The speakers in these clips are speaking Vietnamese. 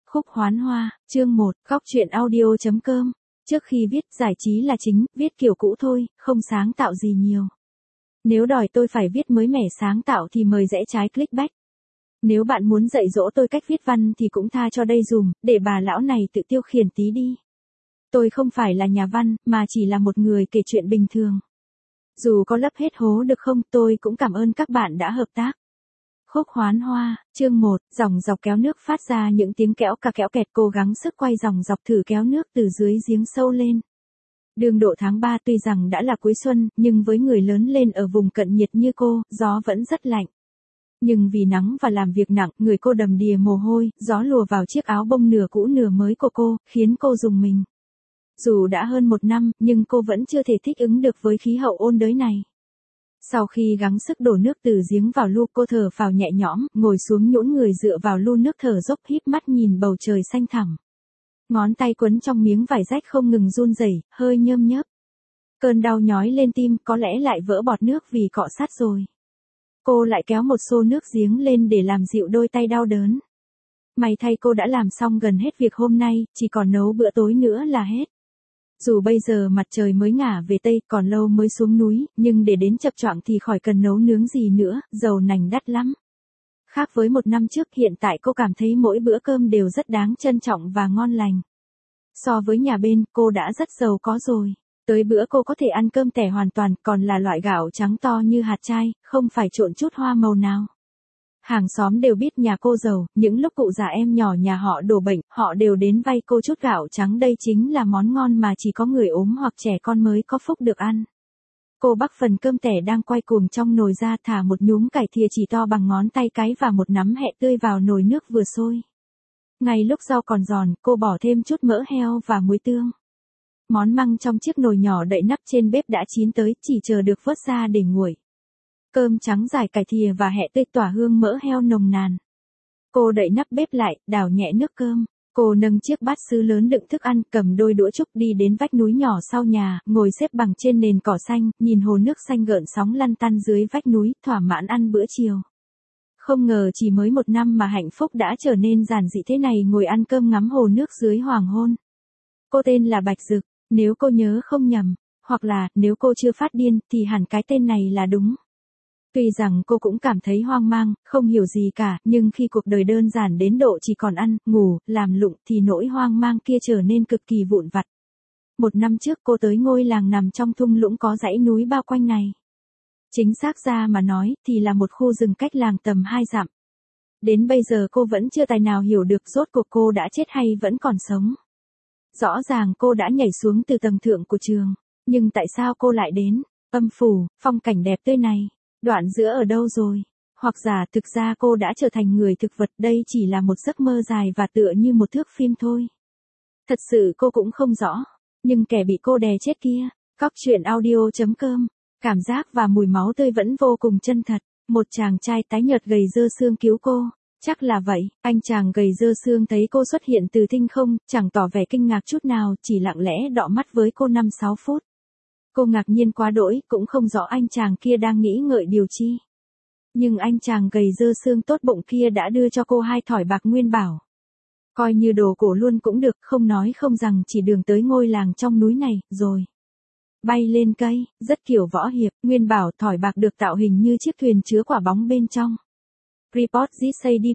Khúc Hoán Hoa, chương 1, góc truyện audio.com. Trước khi viết, giải trí là chính, viết kiểu cũ thôi, không sáng tạo gì nhiều. Nếu đòi tôi phải viết mới mẻ sáng tạo thì mời rẽ trái clickback. Nếu bạn muốn dạy dỗ tôi cách viết văn thì cũng tha cho đây dùm, để bà lão này tự tiêu khiển tí đi. Tôi không phải là nhà văn, mà chỉ là một người kể chuyện bình thường. Dù có lấp hết hố được không, tôi cũng cảm ơn các bạn đã hợp tác. Khúc Hoán Hoa, chương 1, dòng dọc kéo nước phát ra những tiếng kẽo cà kẽo kẹt, cố gắng sức quay dòng dọc thử kéo nước từ dưới giếng sâu lên. Đường độ tháng 3 tuy rằng đã là cuối xuân, nhưng với người lớn lên ở vùng cận nhiệt như cô, gió vẫn rất lạnh. Nhưng vì nắng và làm việc nặng, người cô đầm đìa mồ hôi, gió lùa vào chiếc áo bông nửa cũ nửa mới của cô, khiến cô rùng mình. Dù đã hơn 1 năm, nhưng cô vẫn chưa thể thích ứng được với khí hậu ôn đới này. Sau khi gắng sức đổ nước từ giếng vào lu, cô thở phào nhẹ nhõm, ngồi xuống nhũn người dựa vào lu nước thở dốc, híp mắt nhìn bầu trời xanh thẳm. Ngón tay quấn trong miếng vải rách không ngừng run rẩy, hơi nhơm nhớp. Cơn đau nhói lên tim, có lẽ lại vỡ bọt nước vì cọ sát rồi. Cô lại kéo một xô nước giếng lên để làm dịu đôi tay đau đớn. May thay cô đã làm xong gần hết việc hôm nay, chỉ còn nấu bữa tối nữa là hết. Dù bây giờ mặt trời mới ngả về tây, còn lâu mới xuống núi, nhưng để đến chập choạng thì khỏi cần nấu nướng gì nữa, dầu nành đắt lắm. Khác với 1 năm trước, hiện tại cô cảm thấy mỗi bữa cơm đều rất đáng trân trọng và ngon lành. So với nhà bên, cô đã rất giàu có rồi. Tới bữa cô có thể ăn cơm tẻ hoàn toàn, còn là loại gạo trắng to như hạt trai, không phải trộn chút hoa màu nào. Hàng xóm đều biết nhà cô giàu, những lúc cụ già em nhỏ nhà họ đổ bệnh, họ đều đến vay cô chút gạo trắng, đây chính là món ngon mà chỉ có người ốm hoặc trẻ con mới có phúc được ăn. Cô bắc phần cơm tẻ đang quay cuồng trong nồi ra, thả một nhúm cải thìa chỉ to bằng ngón tay cái và một nắm hẹ tươi vào nồi nước vừa sôi. Ngay lúc rau còn giòn, cô bỏ thêm chút mỡ heo và muối tương. Món măng trong chiếc nồi nhỏ đậy nắp trên bếp đã chín tới, chỉ chờ được vớt ra để nguội. Cơm trắng rải cải thìa và hẹ tươi tỏa hương mỡ heo nồng nàn. Cô đậy nắp bếp lại, đảo nhẹ nước cơm. Cô nâng chiếc bát sứ lớn đựng thức ăn, cầm đôi đũa trúc đi đến vách núi nhỏ sau nhà, ngồi xếp bằng trên nền cỏ xanh, nhìn hồ nước xanh gợn sóng lăn tăn dưới vách núi, thỏa mãn ăn bữa chiều. Không ngờ chỉ mới 1 năm mà hạnh phúc đã trở nên giản dị thế này, ngồi ăn cơm ngắm hồ nước dưới hoàng hôn. Cô tên là Bạch Dực, nếu cô nhớ không nhầm, hoặc là, nếu cô chưa phát điên, thì hẳn cái tên này là đúng. Tuy rằng cô cũng cảm thấy hoang mang, không hiểu gì cả, nhưng khi cuộc đời đơn giản đến độ chỉ còn ăn, ngủ, làm lụng thì nỗi hoang mang kia trở nên cực kỳ vụn vặt. 1 năm trước cô tới ngôi làng nằm trong thung lũng có dãy núi bao quanh này. Chính xác ra mà nói thì là một khu rừng cách làng tầm 2 dặm. Đến bây giờ cô vẫn chưa tài nào hiểu được rốt cuộc cô đã chết hay vẫn còn sống. Rõ ràng cô đã nhảy xuống từ tầng thượng của trường, nhưng tại sao cô lại đến âm phủ, phong cảnh đẹp tươi này? Đoạn giữa ở đâu rồi? Hoặc giả thực ra cô đã trở thành người thực vật, đây chỉ là một giấc mơ dài và tựa như một thước phim thôi. Thật sự cô cũng không rõ, nhưng kẻ bị cô đè chết kia, góc truyện audio.com, cảm giác và mùi máu tươi vẫn vô cùng chân thật. Một chàng trai tái nhợt gầy dơ xương cứu cô. Chắc là vậy, anh chàng gầy dơ xương thấy cô xuất hiện từ thinh không, chẳng tỏ vẻ kinh ngạc chút nào, chỉ lặng lẽ đọ mắt với cô 5-6 phút. Cô ngạc nhiên quá đỗi, cũng không rõ anh chàng kia đang nghĩ ngợi điều chi. Nhưng anh chàng gầy dơ xương tốt bụng kia đã đưa cho cô 2 thỏi bạc nguyên bảo. Coi như đồ cổ luôn cũng được, không nói không rằng, chỉ đường tới ngôi làng trong núi này, rồi bay lên cây, rất kiểu võ hiệp. Nguyên bảo thỏi bạc được tạo hình như chiếc thuyền chứa quả bóng bên trong. Report this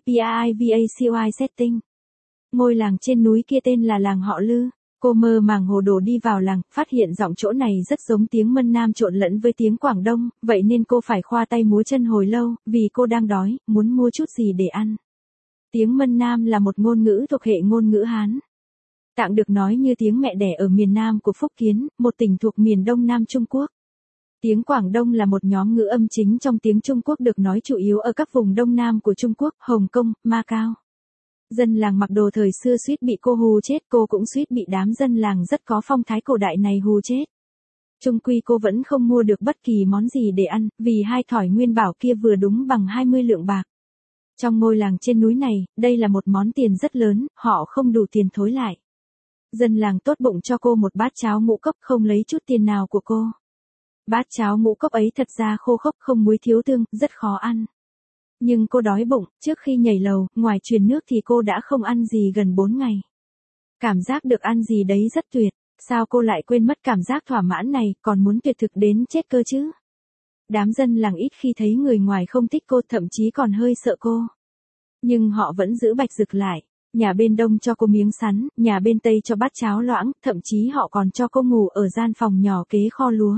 ADPIVACY setting. Ngôi làng trên núi kia tên là làng họ Lư. Cô mơ màng hồ đồ đi vào làng, phát hiện giọng chỗ này rất giống tiếng Mân Nam trộn lẫn với tiếng Quảng Đông, vậy nên cô phải khoa tay múa chân hồi lâu, vì cô đang đói, muốn mua chút gì để ăn. Tiếng Mân Nam là một ngôn ngữ thuộc hệ ngôn ngữ Hán. Tạng được nói như tiếng mẹ đẻ ở miền Nam của Phúc Kiến, một tỉnh thuộc miền Đông Nam Trung Quốc. Tiếng Quảng Đông là một nhóm ngữ âm chính trong tiếng Trung Quốc được nói chủ yếu ở các vùng Đông Nam của Trung Quốc, Hồng Kông, Macau. Dân làng mặc đồ thời xưa suýt bị cô hù chết, cô cũng suýt bị đám dân làng rất có phong thái cổ đại này hù chết. Chung quy cô vẫn không mua được bất kỳ món gì để ăn, vì 2 thỏi nguyên bảo kia vừa đúng bằng 20 lượng bạc. Trong ngôi làng trên núi này, đây là một món tiền rất lớn, họ không đủ tiền thối lại. Dân làng tốt bụng cho cô một bát cháo ngũ cốc, không lấy chút tiền nào của cô. Bát cháo ngũ cốc ấy thật ra khô khốc, không muối thiếu tương, rất khó ăn. Nhưng cô đói bụng, trước khi nhảy lầu, ngoài truyền nước thì cô đã không ăn gì gần 4 ngày. Cảm giác được ăn gì đấy rất tuyệt, sao cô lại quên mất cảm giác thỏa mãn này, còn muốn tuyệt thực đến chết cơ chứ? Đám dân làng ít khi thấy người ngoài không thích cô, thậm chí còn hơi sợ cô. Nhưng họ vẫn giữ Bạch Dực lại. Nhà bên đông cho cô miếng sắn, nhà bên tây cho bát cháo loãng, thậm chí họ còn cho cô ngủ ở gian phòng nhỏ kế kho lúa.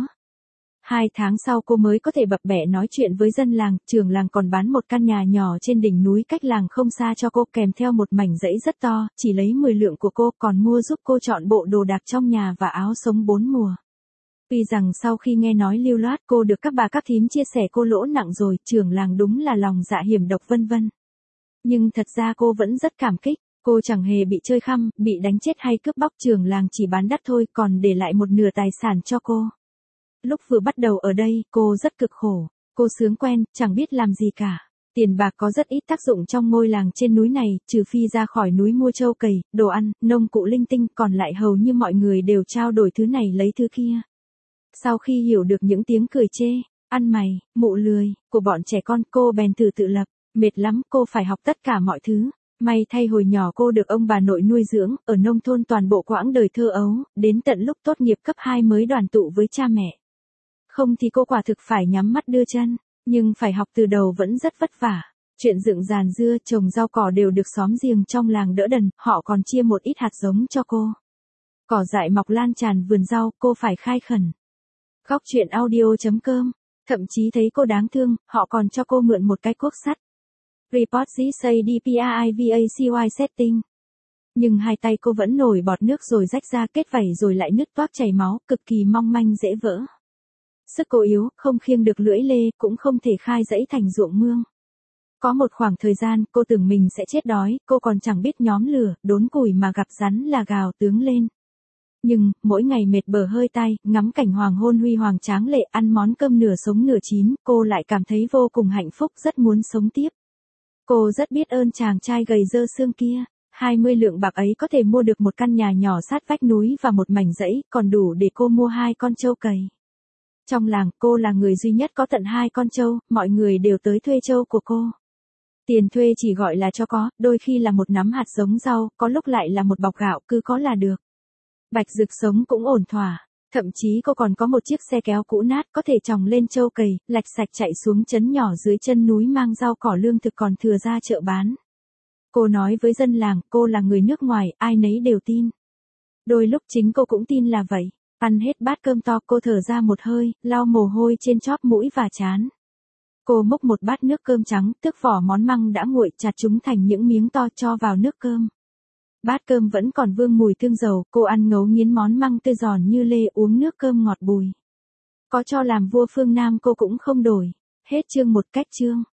2 tháng sau cô mới có thể bập bẹ nói chuyện với dân làng, trưởng làng còn bán một căn nhà nhỏ trên đỉnh núi cách làng không xa cho cô, kèm theo một mảnh dãy rất to, chỉ lấy 10 lượng của cô, còn mua giúp cô chọn bộ đồ đạc trong nhà và áo sống 4 mùa. Tuy rằng sau khi nghe nói lưu loát cô được các bà các thím chia sẻ cô lỗ nặng rồi, trưởng làng đúng là lòng dạ hiểm độc vân vân. Nhưng thật ra cô vẫn rất cảm kích, cô chẳng hề bị chơi khăm, bị đánh chết hay cướp bóc, trưởng làng chỉ bán đắt thôi, còn để lại một nửa tài sản cho cô. Lúc vừa bắt đầu ở đây, cô rất cực khổ, cô sướng quen, chẳng biết làm gì cả. Tiền bạc có rất ít tác dụng trong ngôi làng trên núi này, trừ phi ra khỏi núi mua trâu cày, đồ ăn, nông cụ linh tinh, còn lại hầu như mọi người đều trao đổi thứ này lấy thứ kia. Sau khi hiểu được những tiếng cười chê, ăn mày, mụ lười, của bọn trẻ con, cô bèn thử tự lập. Mệt lắm, cô phải học tất cả mọi thứ. May thay hồi nhỏ cô được ông bà nội nuôi dưỡng, ở nông thôn toàn bộ quãng đời thơ ấu, đến tận lúc tốt nghiệp cấp 2 mới đoàn tụ với cha mẹ. Không thì cô quả thực phải nhắm mắt đưa chân, nhưng phải học từ đầu vẫn rất vất vả. Chuyện dựng giàn dưa, trồng rau cỏ đều được xóm giềng trong làng đỡ đần, họ còn chia một ít hạt giống cho cô. Cỏ dại mọc lan tràn vườn rau, cô phải khai khẩn. Góc truyện audio.com, thậm chí thấy cô đáng thương, họ còn cho cô mượn một cái cuốc sắt. Report say DPIVACY setting. Nhưng hai tay cô vẫn nổi bọt nước rồi rách ra, kết vảy rồi lại nứt toác chảy máu, cực kỳ mong manh dễ vỡ. Sức cô yếu, không khiêng được lưỡi lê, cũng không thể khai dãy thành ruộng mương. Có một khoảng thời gian, cô tưởng mình sẽ chết đói, cô còn chẳng biết nhóm lửa, đốn củi mà gặp rắn là gào tướng lên. Nhưng, mỗi ngày mệt bờ hơi tay, ngắm cảnh hoàng hôn huy hoàng tráng lệ, ăn món cơm nửa sống nửa chín, cô lại cảm thấy vô cùng hạnh phúc, rất muốn sống tiếp. Cô rất biết ơn chàng trai gầy dơ xương kia. 20 lượng bạc ấy có thể mua được một căn nhà nhỏ sát vách núi và một mảnh dãy, còn đủ để cô mua 2 con trâu cày. Trong làng, cô là người duy nhất có tận 2 con trâu, mọi người đều tới thuê trâu của cô. Tiền thuê chỉ gọi là cho có, đôi khi là một nắm hạt giống rau, có lúc lại là một bọc gạo, cứ có là được. Bạch Dực sống cũng ổn thỏa, thậm chí cô còn có một chiếc xe kéo cũ nát có thể tròng lên trâu cày, lạch sạch chạy xuống trấn nhỏ dưới chân núi mang rau cỏ lương thực còn thừa ra chợ bán. Cô nói với dân làng, cô là người nước ngoài, ai nấy đều tin. Đôi lúc chính cô cũng tin là vậy. Ăn hết bát cơm to, cô thở ra một hơi, lau mồ hôi trên chóp mũi và trán. Cô múc một bát nước cơm trắng, tước vỏ món măng đã nguội, chặt chúng thành những miếng to cho vào nước cơm. Bát cơm vẫn còn vương mùi tương dầu, cô ăn ngấu nghiến món măng tươi giòn như lê, uống nước cơm ngọt bùi. Có cho làm vua phương Nam cô cũng không đổi. Hết chương 1 cách chương.